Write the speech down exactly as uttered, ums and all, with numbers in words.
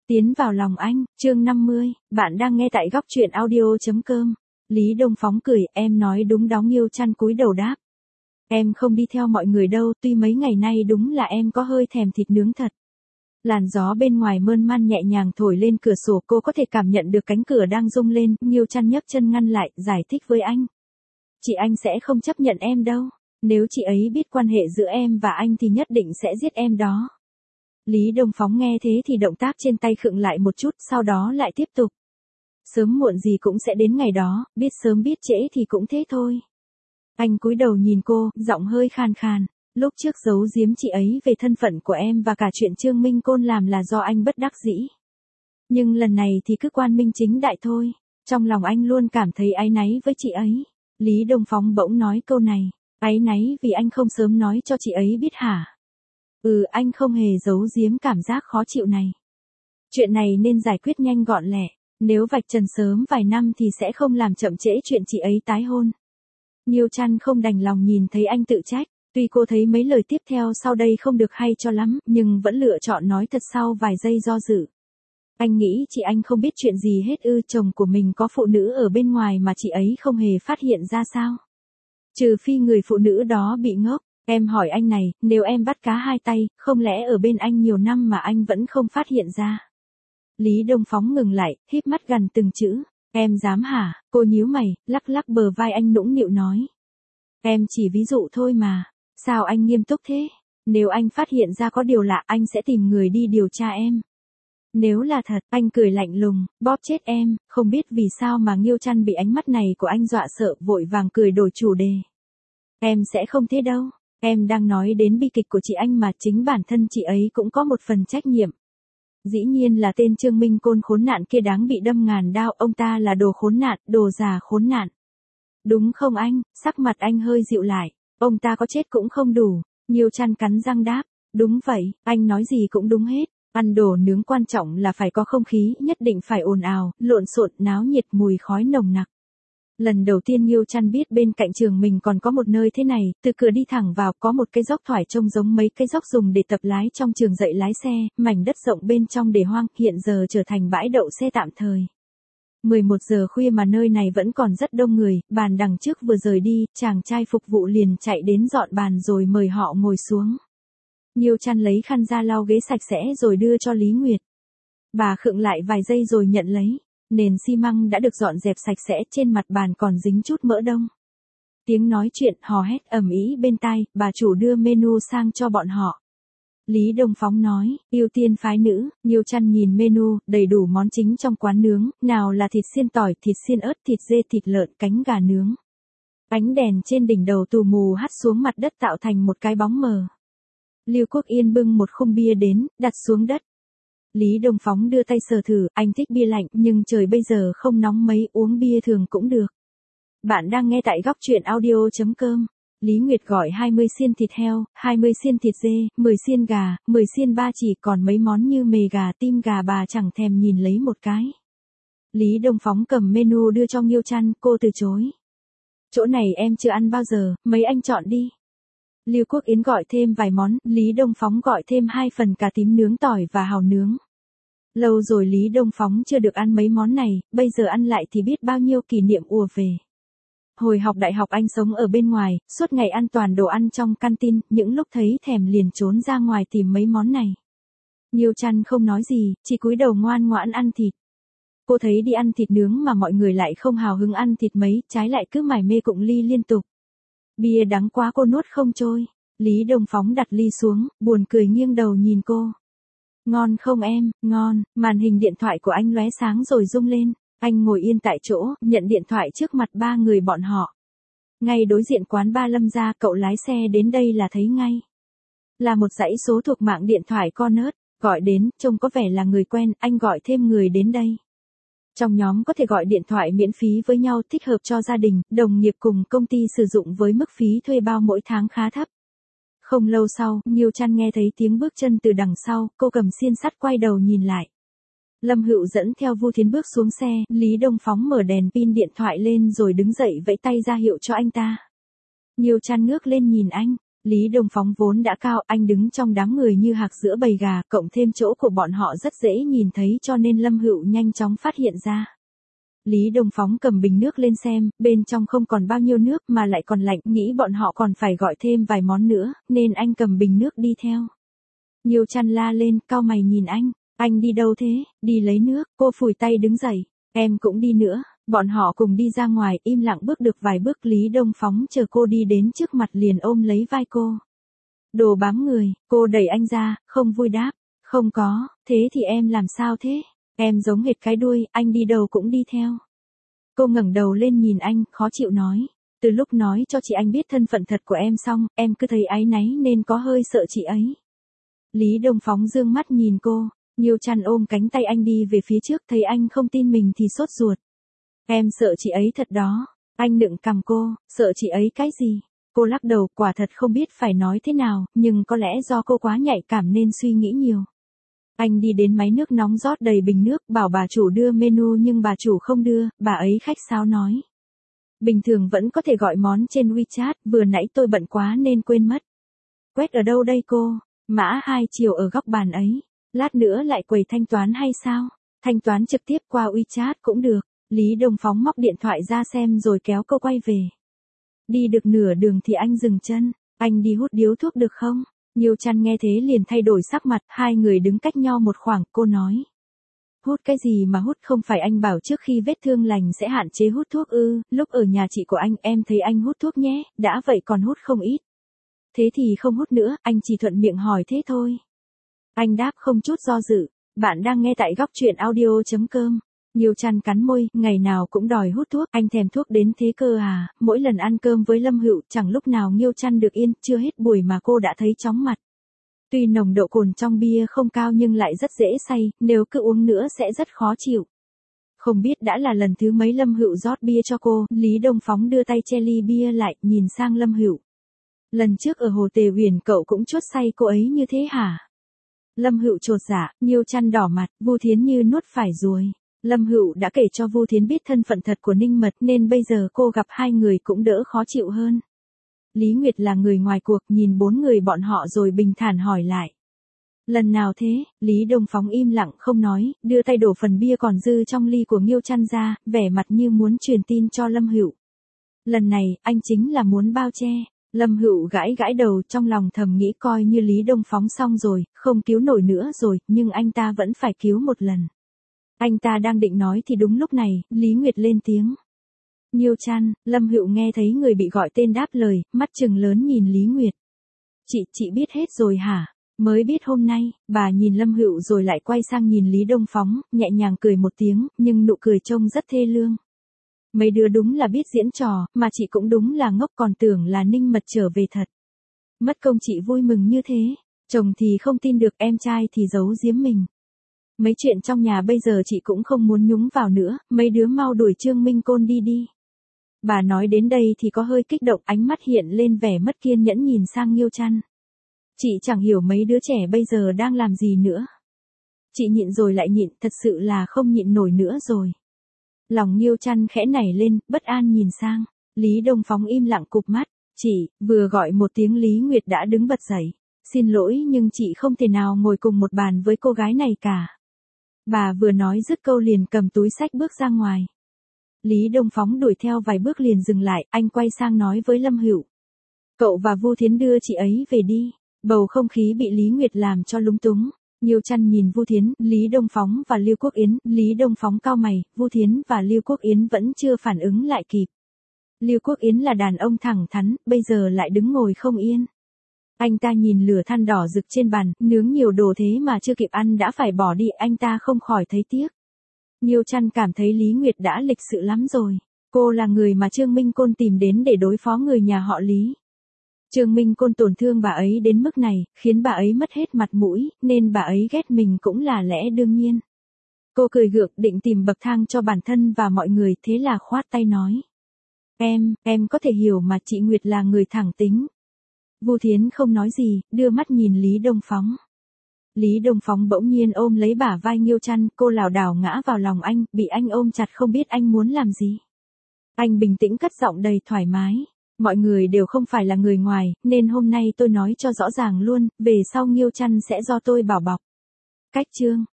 Tiến vào lòng anh, chương năm mươi, bạn đang nghe tại góc truyện audio chấm com. Lý Đông Phóng cười, em nói đúng đó. Nghiêu Trăn cúi đầu đáp. Em không đi theo mọi người đâu, tuy mấy ngày nay đúng là em có hơi thèm thịt nướng thật. Làn gió bên ngoài mơn man nhẹ nhàng thổi lên cửa sổ, cô có thể cảm nhận được cánh cửa đang rung lên. Nghiêu Trăn nhấc chân ngăn lại, giải thích với anh. Chị anh sẽ không chấp nhận em đâu. Nếu chị ấy biết quan hệ giữa em và anh thì nhất định sẽ giết em đó. Lý Đông Phóng nghe thế thì động tác trên tay khựng lại một chút, sau đó lại tiếp tục. Sớm muộn gì cũng sẽ đến ngày đó, biết sớm biết trễ thì cũng thế thôi. Anh cúi đầu nhìn cô, giọng hơi khàn khàn. Lúc trước giấu giếm chị ấy về thân phận của em và cả chuyện Trương Minh Côn làm là do anh bất đắc dĩ. Nhưng lần này thì cứ quan minh chính đại thôi. Trong lòng anh luôn cảm thấy áy náy với chị ấy. Lý Đông Phóng bỗng nói câu này. Áy náy vì anh không sớm nói cho chị ấy biết hả? Ừ, anh không hề giấu giếm cảm giác khó chịu này. Chuyện này nên giải quyết nhanh gọn lẹ. Nếu vạch trần sớm vài năm thì sẽ không làm chậm trễ chuyện chị ấy tái hôn. Nghiêu Trăn không đành lòng nhìn thấy anh tự trách. Tuy cô thấy mấy lời tiếp theo sau đây không được hay cho lắm, nhưng vẫn lựa chọn nói thật sau vài giây do dự. Anh nghĩ chị anh không biết chuyện gì hết ư? Chồng của mình có phụ nữ ở bên ngoài mà chị ấy không hề phát hiện ra sao? Trừ phi người phụ nữ đó bị ngốc. Em hỏi anh này, nếu em bắt cá hai tay, không lẽ ở bên anh nhiều năm mà anh vẫn không phát hiện ra? Lý Đông Phóng ngừng lại, híp mắt gần từng chữ. Em dám hả? Cô nhíu mày, lắc lắc bờ vai anh nũng nịu nói. Em chỉ ví dụ thôi mà. Sao anh nghiêm túc thế? Nếu anh phát hiện ra có điều lạ, anh sẽ tìm người đi điều tra em. Nếu là thật, anh cười lạnh lùng, bóp chết em. Không biết vì sao mà Nghiêu Trăn bị ánh mắt này của anh dọa sợ, vội vàng cười đổi chủ đề. Em sẽ không thế đâu. Em đang nói đến bi kịch của chị anh mà, chính bản thân chị ấy cũng có một phần trách nhiệm. Dĩ nhiên là tên Trương Minh Côn khốn nạn kia đáng bị đâm ngàn đao, ông ta là đồ khốn nạn, đồ già khốn nạn. Đúng không anh? Sắc mặt anh hơi dịu lại. Ông ta có chết cũng không đủ. Nghiêu Trăn cắn răng đáp. Đúng vậy, anh nói gì cũng đúng hết. Ăn đồ nướng quan trọng là phải có không khí, nhất định phải ồn ào, lộn xộn, náo nhiệt, mùi khói nồng nặc. Lần đầu tiên Nghiêu Trăn biết bên cạnh trường mình còn có một nơi thế này, từ cửa đi thẳng vào có một cái dốc thoải trông giống mấy cái dốc dùng để tập lái trong trường dạy lái xe, mảnh đất rộng bên trong để hoang, hiện giờ trở thành bãi đậu xe tạm thời. mười một giờ khuya mà nơi này vẫn còn rất đông người, bàn đằng trước vừa rời đi, chàng trai phục vụ liền chạy đến dọn bàn rồi mời họ ngồi xuống. Nghiêu Trăn lấy khăn ra lau ghế sạch sẽ rồi đưa cho Lý Nguyệt. Bà khựng lại vài giây rồi nhận lấy. Nền xi măng đã được dọn dẹp sạch sẽ, trên mặt bàn còn dính chút mỡ đông. Tiếng nói chuyện hò hét ầm ĩ bên tai, bà chủ đưa menu sang cho bọn họ. Lý Đông Phóng nói, ưu tiên phái nữ. Nghiêu Trăn nhìn menu, đầy đủ món chính trong quán nướng, nào là thịt xiên tỏi, thịt xiên ớt, thịt dê, thịt lợn, cánh gà nướng. Ánh đèn trên đỉnh đầu tù mù hắt xuống mặt đất tạo thành một cái bóng mờ. Lưu Quốc Yên bưng một khung bia đến, đặt xuống đất. Lý Đông Phóng đưa tay sờ thử, anh thích bia lạnh, nhưng trời bây giờ không nóng mấy, uống bia thường cũng được. Bạn đang nghe tại góc truyện audio chấm com. Lý Nguyệt gọi hai mươi xiên thịt heo, hai mươi xiên thịt dê, mười xiên gà, mười xiên ba chỉ, còn mấy món như mề gà, tim gà bà chẳng thèm nhìn lấy một cái. Lý Đông Phóng cầm menu đưa cho Nghiêu Trăn, cô từ chối. Chỗ này em chưa ăn bao giờ, mấy anh chọn đi. Lưu Quốc Yến gọi thêm vài món, Lý Đông Phóng gọi thêm hai phần cà tím nướng tỏi và hàu nướng. Lâu rồi Lý Đông Phóng chưa được ăn mấy món này, bây giờ ăn lại thì biết bao nhiêu kỷ niệm ùa về. Hồi học đại học anh sống ở bên ngoài, suốt ngày ăn toàn đồ ăn trong canteen, những lúc thấy thèm liền trốn ra ngoài tìm mấy món này. Nghiêu Trăn không nói gì, chỉ cúi đầu ngoan ngoãn ăn thịt. Cô thấy đi ăn thịt nướng mà mọi người lại không hào hứng ăn thịt mấy, trái lại cứ mải mê cụng ly liên tục. Bia đắng quá cô nuốt không trôi. Lý Đông Phóng đặt ly xuống, buồn cười nghiêng đầu nhìn cô. Ngon không em? Ngon. Màn hình điện thoại của anh lóe sáng rồi rung lên. Anh ngồi yên tại chỗ, nhận điện thoại trước mặt ba người bọn họ. Ngay đối diện quán ba Lâm gia, cậu lái xe đến đây là thấy ngay. Là một dãy số thuộc mạng điện thoại Cornet, gọi đến, trông có vẻ là người quen, anh gọi thêm người đến đây. Trong nhóm có thể gọi điện thoại miễn phí với nhau, thích hợp cho gia đình, đồng nghiệp cùng công ty sử dụng với mức phí thuê bao mỗi tháng khá thấp. Không lâu sau, Nghiêu Trăn nghe thấy tiếng bước chân từ đằng sau, cô cầm xiên sắt quay đầu nhìn lại. Lâm Hựu dẫn theo Vu Thiến bước xuống xe, Lý Đông Phóng mở đèn pin điện thoại lên rồi đứng dậy vẫy tay ra hiệu cho anh ta. Nghiêu Trăn ngước lên nhìn anh, Lý Đông Phóng vốn đã cao, anh đứng trong đám người như hạc giữa bầy gà, cộng thêm chỗ của bọn họ rất dễ nhìn thấy cho nên Lâm Hựu nhanh chóng phát hiện ra. Lý Đông Phóng cầm bình nước lên xem, bên trong không còn bao nhiêu nước mà lại còn lạnh, nghĩ bọn họ còn phải gọi thêm vài món nữa, nên anh cầm bình nước đi theo. Nhiêu Chăn la lên, cau mày nhìn anh, anh đi đâu thế, đi lấy nước, cô phủi tay đứng dậy, em cũng đi nữa, bọn họ cùng đi ra ngoài, im lặng bước được vài bước Lý Đông Phóng chờ cô đi đến trước mặt liền ôm lấy vai cô. Đồ bám người, cô đẩy anh ra, không vui đáp, không có, thế thì em làm sao thế? Em giống hệt cái đuôi, anh đi đâu cũng đi theo. Cô ngẩng đầu lên nhìn anh, khó chịu nói. Từ lúc nói cho chị anh biết thân phận thật của em xong, em cứ thấy áy náy nên có hơi sợ chị ấy. Lý Đông Phóng dương mắt nhìn cô, Nhiêu Chăn ôm cánh tay anh đi về phía trước, thấy anh không tin mình thì sốt ruột. Em sợ chị ấy thật đó. Anh nựng cằm cô, sợ chị ấy cái gì? Cô lắc đầu, quả thật không biết phải nói thế nào, nhưng có lẽ do cô quá nhạy cảm nên suy nghĩ nhiều. Anh đi đến máy nước nóng rót đầy bình nước, bảo bà chủ đưa menu nhưng bà chủ không đưa, bà ấy khách sáo nói. Bình thường vẫn có thể gọi món trên WeChat, vừa nãy tôi bận quá nên quên mất. Quét ở đâu đây cô? Mã hai chiều ở góc bàn ấy. Lát nữa lại quầy thanh toán hay sao? Thanh toán trực tiếp qua WeChat cũng được. Lý Đông Phóng móc điện thoại ra xem rồi kéo cô quay về. Đi được nửa đường thì anh dừng chân. Anh đi hút điếu thuốc được không? Nhiêu Chăn nghe thế liền thay đổi sắc mặt, hai người đứng cách nhau một khoảng, cô nói. Hút cái gì mà hút, không phải anh bảo trước khi vết thương lành sẽ hạn chế hút thuốc ư, lúc ở nhà chị của anh em thấy anh hút thuốc nhé, đã vậy còn hút không ít. Thế thì không hút nữa, anh chỉ thuận miệng hỏi thế thôi. Anh đáp không chút do dự, bạn đang nghe tại góc truyện audio.com. Nhiêu Chăn cắn môi, ngày nào cũng đòi hút thuốc, anh thèm thuốc đến thế cơ à, mỗi lần ăn cơm với Lâm Hựu, chẳng lúc nào Nhiêu Chăn được yên, chưa hết buổi mà cô đã thấy chóng mặt. Tuy nồng độ cồn trong bia không cao nhưng lại rất dễ say, nếu cứ uống nữa sẽ rất khó chịu. Không biết đã là lần thứ mấy Lâm Hựu rót bia cho cô, Lý Đông Phóng đưa tay che ly bia lại, nhìn sang Lâm Hựu. Lần trước ở Hồ Tề Huyền cậu cũng chuốt say cô ấy như thế hả? Lâm Hựu chột dạ, Nhiêu Chăn đỏ mặt, Vu Thiến như nuốt phải ruồi. Lâm Hựu đã kể cho Vu Thiến biết thân phận thật của Ninh Mật nên bây giờ cô gặp hai người cũng đỡ khó chịu hơn. Lý Nguyệt là người ngoài cuộc, nhìn bốn người bọn họ rồi bình thản hỏi lại. Lần nào thế? Lý Đông Phóng im lặng không nói, đưa tay đổ phần bia còn dư trong ly của Nhiêu Chăn ra, vẻ mặt như muốn truyền tin cho Lâm Hựu. Lần này, anh chính là muốn bao che. Lâm Hựu gãi gãi đầu, trong lòng thầm nghĩ coi như Lý Đông Phóng xong rồi, không cứu nổi nữa rồi, nhưng anh ta vẫn phải cứu một lần. Anh ta đang định nói thì đúng lúc này, Lý Nguyệt lên tiếng. Nhiêu Chăn, Lâm Hựu nghe thấy người bị gọi tên đáp lời, mắt trừng lớn nhìn Lý Nguyệt. Chị, chị biết hết rồi hả? Mới biết hôm nay, bà nhìn Lâm Hựu rồi lại quay sang nhìn Lý Đông Phóng, nhẹ nhàng cười một tiếng, nhưng nụ cười trông rất thê lương. Mấy đứa đúng là biết diễn trò, mà chị cũng đúng là ngốc còn tưởng là Ninh Mật trở về thật. Mất công chị vui mừng như thế, chồng thì không tin được, em trai thì giấu giếm mình. Mấy chuyện trong nhà bây giờ chị cũng không muốn nhúng vào nữa, mấy đứa mau đuổi Trương Minh Côn đi đi. Bà nói đến đây thì có hơi kích động, ánh mắt hiện lên vẻ mất kiên nhẫn nhìn sang Nhiêu Chăn. Chị chẳng hiểu mấy đứa trẻ bây giờ đang làm gì nữa. Chị nhịn rồi lại nhịn, thật sự là không nhịn nổi nữa rồi. Lòng Nhiêu Chăn khẽ nảy lên, bất an nhìn sang. Lý Đông Phóng im lặng cụp mắt. Chị, vừa gọi một tiếng Lý Nguyệt đã đứng bật dậy. Xin lỗi nhưng chị không thể nào ngồi cùng một bàn với cô gái này cả. Bà vừa nói dứt câu liền cầm túi xách bước ra ngoài. Lý Đông Phóng đuổi theo vài bước liền dừng lại, anh quay sang nói với Lâm Hựu. Cậu và Vu Thiến đưa chị ấy về đi. Bầu không khí bị Lý Nguyệt làm cho lúng túng. Nhiêu Chăn nhìn Vu Thiến, Lý Đông Phóng và Lưu Quốc Yến, Lý Đông Phóng cau mày, Vu Thiến và Lưu Quốc Yến vẫn chưa phản ứng lại kịp. Lưu Quốc Yến là đàn ông thẳng thắn, bây giờ lại đứng ngồi không yên. Anh ta nhìn lửa than đỏ rực trên bàn, nướng nhiều đồ thế mà chưa kịp ăn đã phải bỏ đi, anh ta không khỏi thấy tiếc. Nhiêu Chăn cảm thấy Lý Nguyệt đã lịch sự lắm rồi. Cô là người mà Trương Minh Côn tìm đến để đối phó người nhà họ Lý. Trương Minh Côn tổn thương bà ấy đến mức này, khiến bà ấy mất hết mặt mũi, nên bà ấy ghét mình cũng là lẽ đương nhiên. Cô cười gượng định tìm bậc thang cho bản thân và mọi người, thế là khoát tay nói. Em, em có thể hiểu mà, chị Nguyệt là người thẳng tính. Vu Thiến không nói gì, đưa mắt nhìn Lý Đông Phóng. Lý Đông Phóng bỗng nhiên ôm lấy bả vai Nhiêu Chăn, cô lảo đảo ngã vào lòng anh, bị anh ôm chặt không biết anh muốn làm gì. Anh bình tĩnh cất giọng đầy thoải mái. Mọi người đều không phải là người ngoài, nên hôm nay tôi nói cho rõ ràng luôn, về sau Nghiêu Chăn sẽ do tôi bảo bọc. Cách chương